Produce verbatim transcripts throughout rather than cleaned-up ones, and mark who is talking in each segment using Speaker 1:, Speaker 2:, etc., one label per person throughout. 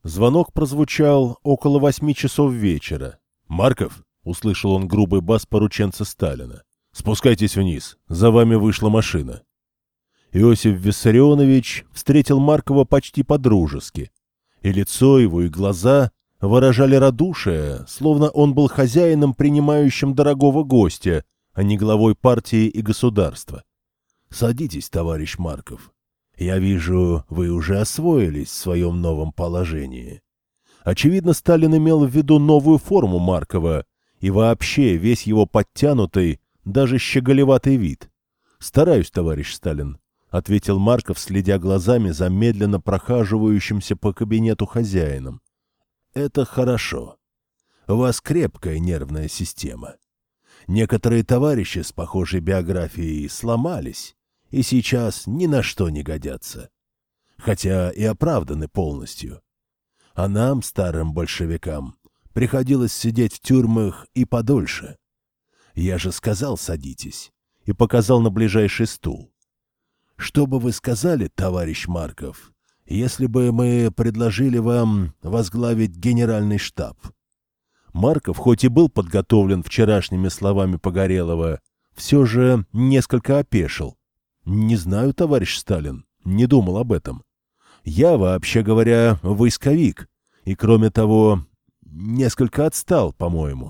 Speaker 1: Звонок прозвучал около восьми часов вечера. «Марков!» — услышал он грубый бас порученца Сталина. «Спускайтесь вниз, за вами вышла машина». Иосиф Виссарионович встретил Маркова почти по-дружески, и лицо его, и глаза выражали радушие, словно он был хозяином, принимающим дорогого гостя, а не главой партии и государства. «Садитесь, товарищ Марков. Я вижу, вы уже освоились в своем новом положении». Очевидно, Сталин имел в виду новую форму Маркова и вообще весь его подтянутый, даже щеголеватый вид. «Стараюсь, товарищ Сталин», — ответил Марков, следя глазами за медленно прохаживающимся по кабинету хозяином. «Это хорошо. У вас крепкая нервная система. Некоторые товарищи с похожей биографией сломались и сейчас ни на что не годятся, хотя и оправданы полностью. А нам, старым большевикам, приходилось сидеть в тюрьмах и подольше. Я же сказал, садитесь, и показал на ближайший стул. Что бы вы сказали, товарищ Марков, если бы мы предложили вам возглавить генеральный штаб?» Марков, хоть и был подготовлен вчерашними словами Погорелова, все же несколько опешил. «Не знаю, товарищ Сталин, не думал об этом. Я, вообще говоря, войсковик, и, кроме того, несколько отстал, по-моему.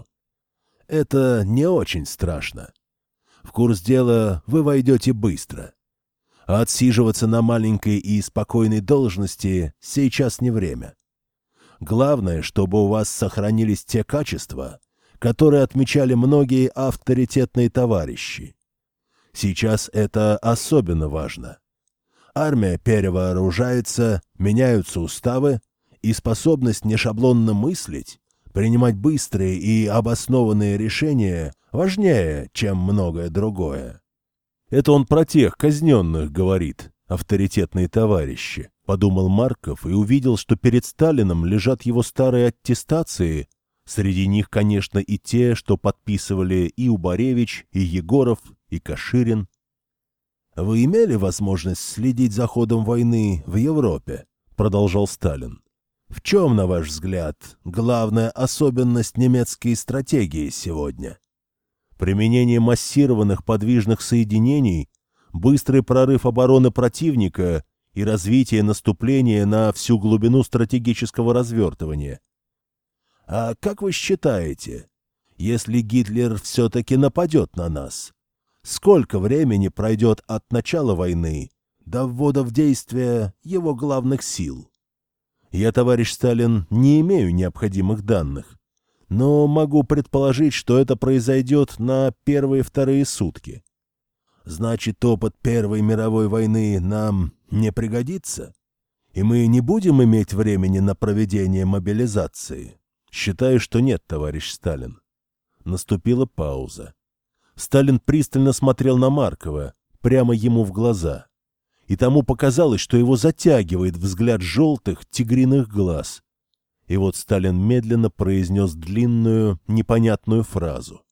Speaker 1: Это не очень страшно. В курс дела вы войдете быстро. А отсиживаться на маленькой и спокойной должности сейчас не время. Главное, чтобы у вас сохранились те качества, которые отмечали многие авторитетные товарищи. Сейчас это особенно важно. Армия перевооружается, меняются уставы, и способность нешаблонно мыслить, принимать быстрые и обоснованные решения важнее, чем многое другое. Это он про тех казненных говорит, авторитетные товарищи, подумал Марков и увидел, что перед Сталином лежат его старые аттестации, среди них, конечно, и те, что подписывали и Убаревич, и Егоров, и Каширин. «Вы имели возможность следить за ходом войны в Европе?» — продолжал Сталин. «В чем, на ваш взгляд, главная особенность немецкой стратегии сегодня?» Применение массированных подвижных соединений, быстрый прорыв обороны противника и развитие наступления на всю глубину стратегического развертывания. А как вы считаете, если Гитлер все-таки нападет на нас, сколько времени пройдет от начала войны до ввода в действие его главных сил? Я, товарищ Сталин, не имею необходимых данных, но могу предположить, что это произойдет на первые-вторые сутки. Значит, опыт Первой мировой войны нам не пригодится? И мы не будем иметь времени на проведение мобилизации? Считаю, что нет, товарищ Сталин. Наступила пауза. Сталин пристально смотрел на Маркова, прямо ему в глаза. И тому показалось, что его затягивает взгляд желтых тигриных глаз. И вот Сталин медленно произнес длинную, непонятную фразу.